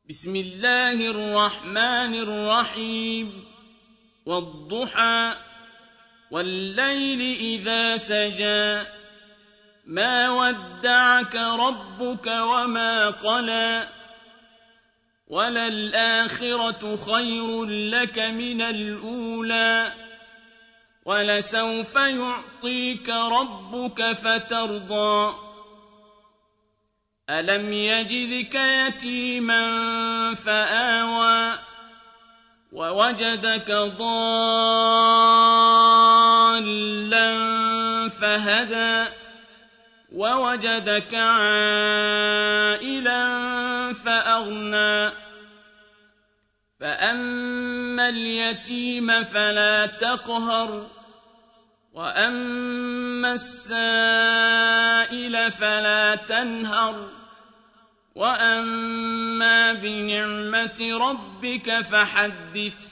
بسم الله الرحمن الرحيم والضحى والليل إذا سجى ما ودعك ربك وما قلى وللآخرة خير لك من الأولى ولسوف يعطيك ربك فترضى ألم يجدك يتيما فآوى ووجدك ضالا فهدى ووجدك عائلا فأغنى فأما اليتيم فلا تقهر وأما السائل فلا تنهر وأما بنعمة ربك فحدث